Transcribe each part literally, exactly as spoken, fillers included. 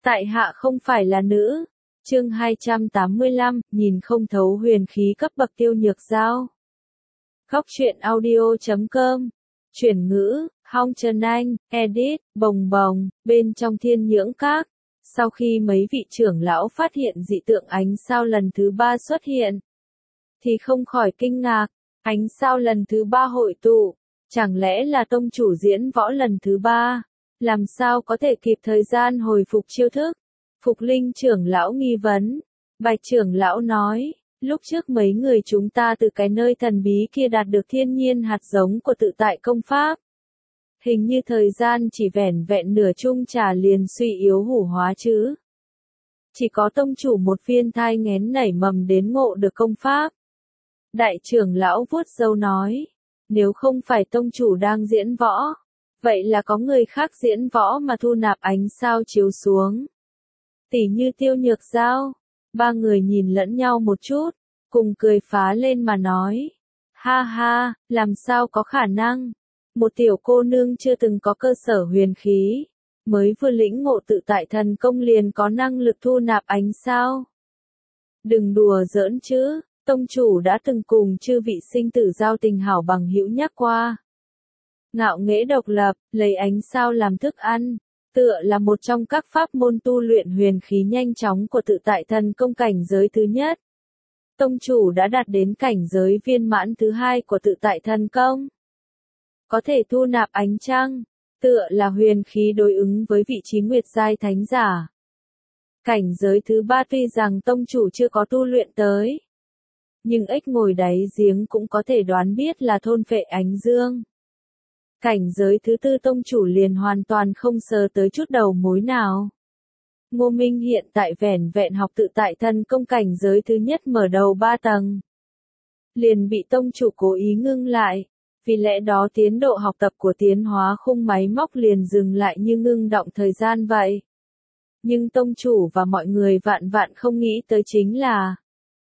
Tại hạ không phải là nữ. Chương hai trăm tám mươi lăm, nhìn không thấu huyền khí cấp bậc Tiêu Nhược Giao. Góc truyện audio chấm com. Chuyển ngữ, Hong Trần Anh, edit, bồng bồng, bên trong Thiên Nhưỡng Các. Sau khi mấy vị trưởng lão phát hiện dị tượng ánh sao lần thứ ba xuất hiện, thì không khỏi kinh ngạc. Ánh sao lần thứ ba hội tụ, chẳng lẽ là tông chủ diễn võ lần thứ ba? Làm sao có thể kịp thời gian hồi phục chiêu thức? Phục Linh trưởng lão nghi vấn. Bạch trưởng lão nói, lúc trước mấy người chúng ta từ cái nơi thần bí kia đạt được thiên nhiên hạt giống của tự tại công pháp. Hình như thời gian chỉ vẻn vẹn nửa chung trà liền suy yếu hủ hóa chứ. Chỉ có tông chủ một viên thai nghén nảy mầm đến ngộ được công pháp. Đại trưởng lão vuốt râu nói, nếu không phải tông chủ đang diễn võ, vậy là có người khác diễn võ mà thu nạp ánh sao chiếu xuống. Tỉ như Tiêu Nhược Giao. Ba người nhìn lẫn nhau một chút, cùng cười phá lên mà nói. Ha ha, làm sao có khả năng. Một tiểu cô nương chưa từng có cơ sở huyền khí, mới vừa lĩnh ngộ tự tại thần công liền có năng lực thu nạp ánh sao. Đừng đùa giỡn chứ, tông chủ đã từng cùng chư vị sinh tử giao tình hảo bằng hữu nhắc qua. Ngạo nghễ độc lập, lấy ánh sao làm thức ăn, tựa là một trong các pháp môn tu luyện huyền khí nhanh chóng của tự tại thần công cảnh giới thứ nhất. Tông chủ đã đạt đến cảnh giới viên mãn thứ hai của tự tại thần công. Có thể thu nạp ánh trăng, tựa là huyền khí đối ứng với vị trí nguyệt giai thánh giả. Cảnh giới thứ ba tuy rằng tông chủ chưa có tu luyện tới, nhưng ếch ngồi đáy giếng cũng có thể đoán biết là thôn phệ ánh dương. Cảnh giới thứ tư tông chủ liền hoàn toàn không sờ tới chút đầu mối nào. Ngô Minh hiện tại vẻn vẹn học tự tại thần công cảnh giới thứ nhất mở đầu ba tầng. Liền bị tông chủ cố ý ngưng lại, vì lẽ đó tiến độ học tập của tiến hóa khung máy móc liền dừng lại như ngưng động thời gian vậy. Nhưng tông chủ và mọi người vạn vạn không nghĩ tới chính là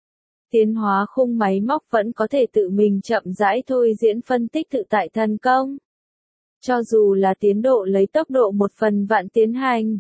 tiến hóa khung máy móc vẫn có thể tự mình chậm rãi thôi diễn phân tích tự tại thần công. Cho dù là tiến độ lấy tốc độ một phần vạn tiến hành.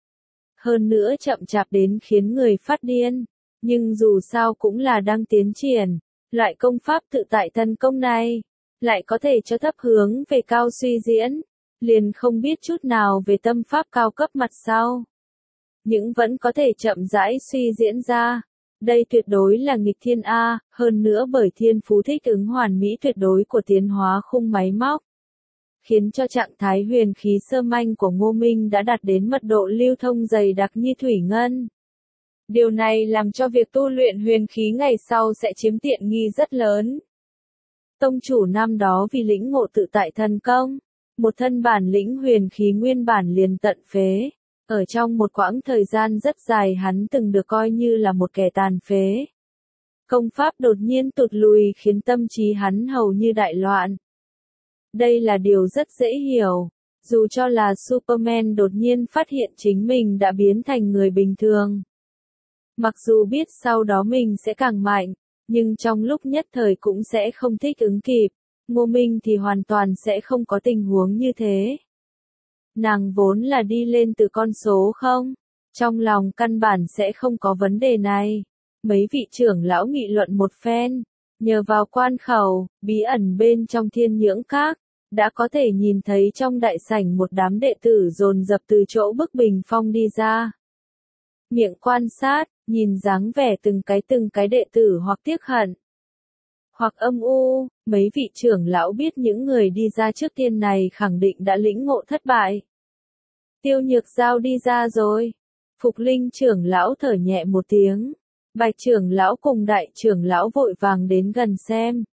Hơn nữa chậm chạp đến khiến người phát điên. Nhưng dù sao cũng là đang tiến triển. Loại công pháp tự tại thần công này. Lại có thể cho thấp hướng về cao suy diễn. Liền không biết chút nào về tâm pháp cao cấp mặt sau. Nhưng vẫn có thể chậm rãi suy diễn ra. Đây tuyệt đối là nghịch thiên A. Hơn nữa bởi thiên phú thích ứng hoàn mỹ tuyệt đối của tiến hóa khung máy móc. Khiến cho trạng thái huyền khí sơ manh của Ngô Minh đã đạt đến mật độ lưu thông dày đặc như thủy ngân. Điều này làm cho việc tu luyện huyền khí ngày sau sẽ chiếm tiện nghi rất lớn. Tông chủ năm đó vì lĩnh ngộ tự tại thần công, một thân bản lĩnh huyền khí nguyên bản liền tận phế. Ở trong một quãng thời gian rất dài hắn từng được coi như là một kẻ tàn phế. Công pháp đột nhiên tụt lùi khiến tâm trí hắn hầu như đại loạn. Đây là điều rất dễ hiểu, dù cho là Superman đột nhiên phát hiện chính mình đã biến thành người bình thường. Mặc dù biết sau đó mình sẽ càng mạnh, nhưng trong lúc nhất thời cũng sẽ không thích ứng kịp, Ngô Minh thì hoàn toàn sẽ không có tình huống như thế. Nàng vốn là đi lên từ con số không, trong lòng căn bản sẽ không có vấn đề này. Mấy vị trưởng lão nghị luận một phen, nhờ vào quan khẩu, bí ẩn bên trong Thiên Nhưỡng Các. Đã có thể nhìn thấy trong đại sảnh một đám đệ tử dồn dập từ chỗ bức bình phong đi ra. Miệng quan sát, nhìn dáng vẻ từng cái từng cái đệ tử hoặc tiếc hận, hoặc âm u, mấy vị trưởng lão biết những người đi ra trước tiên này khẳng định đã lĩnh ngộ thất bại. Tiêu Nhược Giao đi ra rồi. Phục Linh trưởng lão thở nhẹ một tiếng. Bạch trưởng lão cùng đại trưởng lão vội vàng đến gần xem.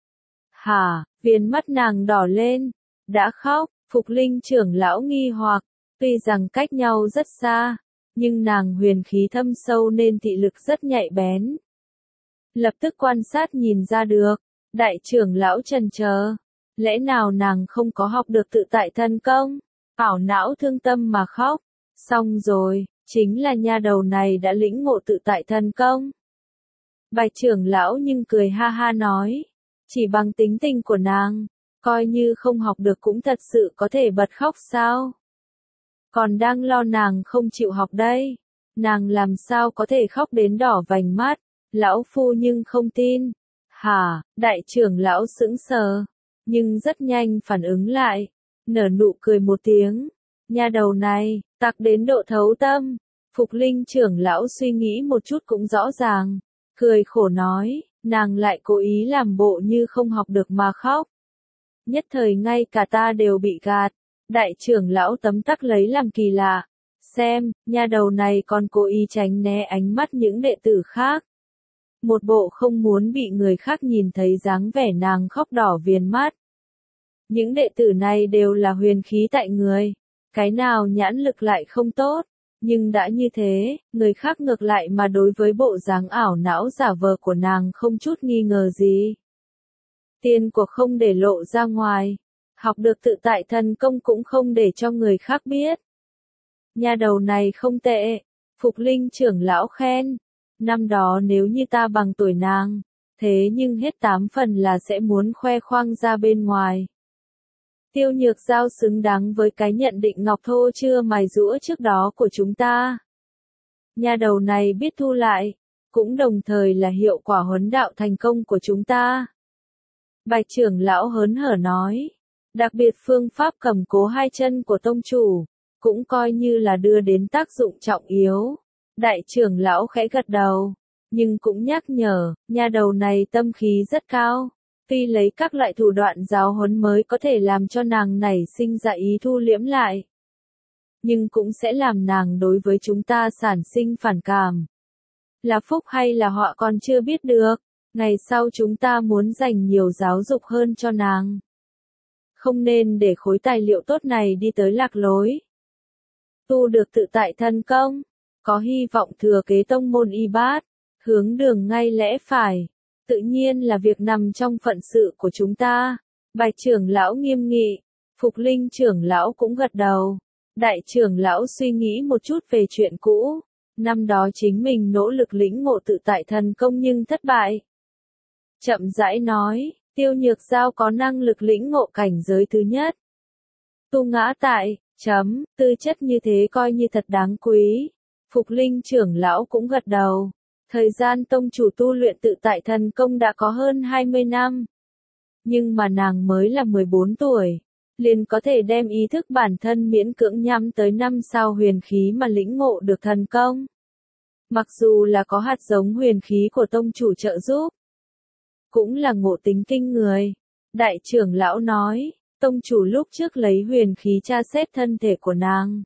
Hả, viền mắt nàng đỏ lên, đã khóc, Phục Linh trưởng lão nghi hoặc, tuy rằng cách nhau rất xa, nhưng nàng huyền khí thâm sâu nên thị lực rất nhạy bén. Lập tức quan sát nhìn ra được, đại trưởng lão chần chờ, lẽ nào nàng không có học được tự tại thần công, ảo não thương tâm mà khóc, xong rồi, chính là nha đầu này đã lĩnh ngộ tự tại thần công. Bạch trưởng lão nhưng cười ha ha nói. Chỉ bằng tính tình của nàng, coi như không học được cũng thật sự có thể bật khóc sao? còn đang lo nàng không chịu học đây. Nàng làm sao có thể khóc đến đỏ vành mắt, lão phu nhưng không tin. Hả, đại trưởng lão sững sờ, nhưng rất nhanh phản ứng lại, nở nụ cười một tiếng. Nha đầu này, tặc đến độ thấu tâm. Phục Linh trưởng lão suy nghĩ một chút cũng rõ ràng, cười khổ nói, nàng lại cố ý làm bộ như không học được mà khóc. Nhất thời ngay cả ta đều bị gạt. Đại trưởng lão tấm tắc lấy làm kỳ lạ, xem, nha đầu này còn cố ý tránh né ánh mắt những đệ tử khác. Một bộ không muốn bị người khác nhìn thấy dáng vẻ nàng khóc đỏ viền mắt. Những đệ tử này đều là huyền khí tại người, cái nào nhãn lực lại không tốt, nhưng đã như thế, người khác ngược lại mà đối với bộ dáng ảo não giả vờ của nàng không chút nghi ngờ gì. Tiền của không để lộ ra ngoài, học được tự tại thần công cũng không để cho người khác biết. Nha đầu này không tệ, Phục Linh trưởng lão khen. Năm đó nếu như ta bằng tuổi nàng, thế nhưng hết tám phần là sẽ muốn khoe khoang ra bên ngoài. Tiêu Nhược Giao xứng đáng với cái nhận định ngọc thô chưa mài rũa trước đó của chúng ta. Nha đầu này biết thu lại, cũng đồng thời là hiệu quả huấn đạo thành công của chúng ta. Bạch trưởng lão hớn hở nói, đặc biệt phương pháp cầm cố hai chân của tông chủ, cũng coi như là đưa đến tác dụng trọng yếu. Đại trưởng lão khẽ gật đầu, nhưng cũng nhắc nhở, nha đầu này tâm khí rất cao. Tuy lấy các loại thủ đoạn giáo huấn mới có thể làm cho nàng nảy sinh ra ý thu liễm lại, nhưng cũng sẽ làm nàng đối với chúng ta sản sinh phản cảm. Là phúc hay là họa còn chưa biết được, ngày sau chúng ta muốn dành nhiều giáo dục hơn cho nàng. Không nên để khối tài liệu tốt này đi tới lạc lối. Tu được tự tại thân công, có hy vọng thừa kế tông môn y bát, hướng đường ngay lẽ phải. Tự nhiên là việc nằm trong phận sự của chúng ta. Bạch trưởng lão nghiêm nghị, Phục Linh trưởng lão cũng gật đầu. Đại trưởng lão suy nghĩ một chút về chuyện cũ. Năm đó chính mình nỗ lực lĩnh ngộ tự tại thần công nhưng thất bại. Chậm rãi nói, Tiêu Nhược Giao có năng lực lĩnh ngộ cảnh giới thứ nhất. Tu ngã tại, chấm, tư chất như thế coi như thật đáng quý. Phục Linh trưởng lão cũng gật đầu. Thời gian tông chủ tu luyện tự tại thần công đã có hơn hai mươi năm. Nhưng mà nàng mới là mười bốn tuổi, liền có thể đem ý thức bản thân miễn cưỡng nhắm tới năm sao huyền khí mà lĩnh ngộ được thần công. Mặc dù là có hạt giống huyền khí của tông chủ trợ giúp, cũng là ngộ tính kinh người. Đại trưởng lão nói, tông chủ lúc trước lấy huyền khí tra xét thân thể của nàng.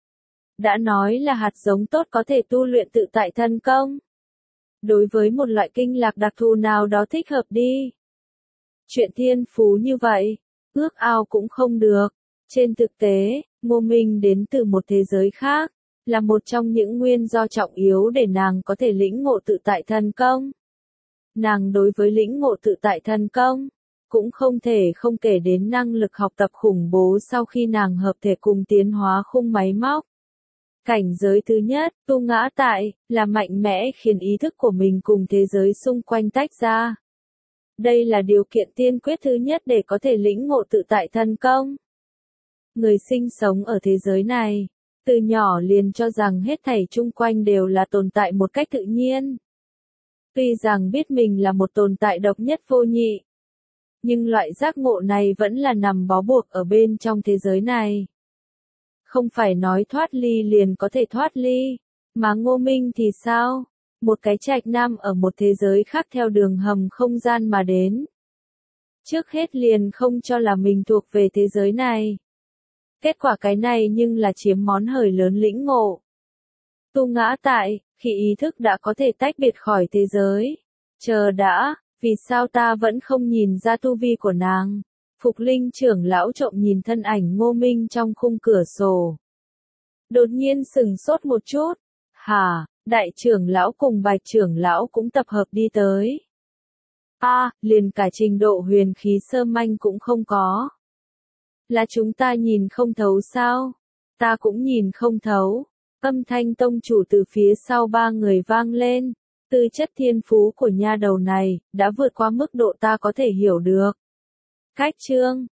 Đã nói là hạt giống tốt có thể tu luyện tự tại thần công. Đối với một loại kinh lạc đặc thù nào đó thích hợp đi. Chuyện thiên phú như vậy, ước ao cũng không được. Trên thực tế, Ngô Minh đến từ một thế giới khác, là một trong những nguyên do trọng yếu để nàng có thể lĩnh ngộ tự tại thần công. Nàng đối với lĩnh ngộ tự tại thần công, cũng không thể không kể đến năng lực học tập khủng bố sau khi nàng hợp thể cùng tiến hóa khung máy móc. Cảnh giới thứ nhất, tu ngã tại, là mạnh mẽ khiến ý thức của mình cùng thế giới xung quanh tách ra. Đây là điều kiện tiên quyết thứ nhất để có thể lĩnh ngộ tự tại thần công. Người sinh sống ở thế giới này, từ nhỏ liền cho rằng hết thảy chung quanh đều là tồn tại một cách tự nhiên. Tuy rằng biết mình là một tồn tại độc nhất vô nhị, nhưng loại giác ngộ này vẫn là nằm bó buộc ở bên trong thế giới này. Không phải nói thoát ly liền có thể thoát ly, mà Ngô Minh thì sao? Một cái trạch nam ở một thế giới khác theo đường hầm không gian mà đến. Trước hết liền không cho là mình thuộc về thế giới này. Kết quả cái này nhưng là chiếm món hời lớn lĩnh ngộ. Tu ngã tại, khi ý thức đã có thể tách biệt khỏi thế giới. Chờ đã, vì sao ta vẫn không nhìn ra tu vi của nàng? Phục Linh trưởng lão trộm nhìn thân ảnh Ngô Minh trong khung cửa sổ. Đột nhiên sừng sốt một chút. Hả, đại trưởng lão cùng bạch trưởng lão cũng tập hợp đi tới. A, à, liền cả trình độ huyền khí sơ manh cũng không có. Là chúng ta nhìn không thấu sao? Ta cũng nhìn không thấu. Âm thanh tông chủ từ phía sau ba người vang lên. Tư chất thiên phú của nha đầu này, đã vượt qua mức độ ta có thể hiểu được. Cách chương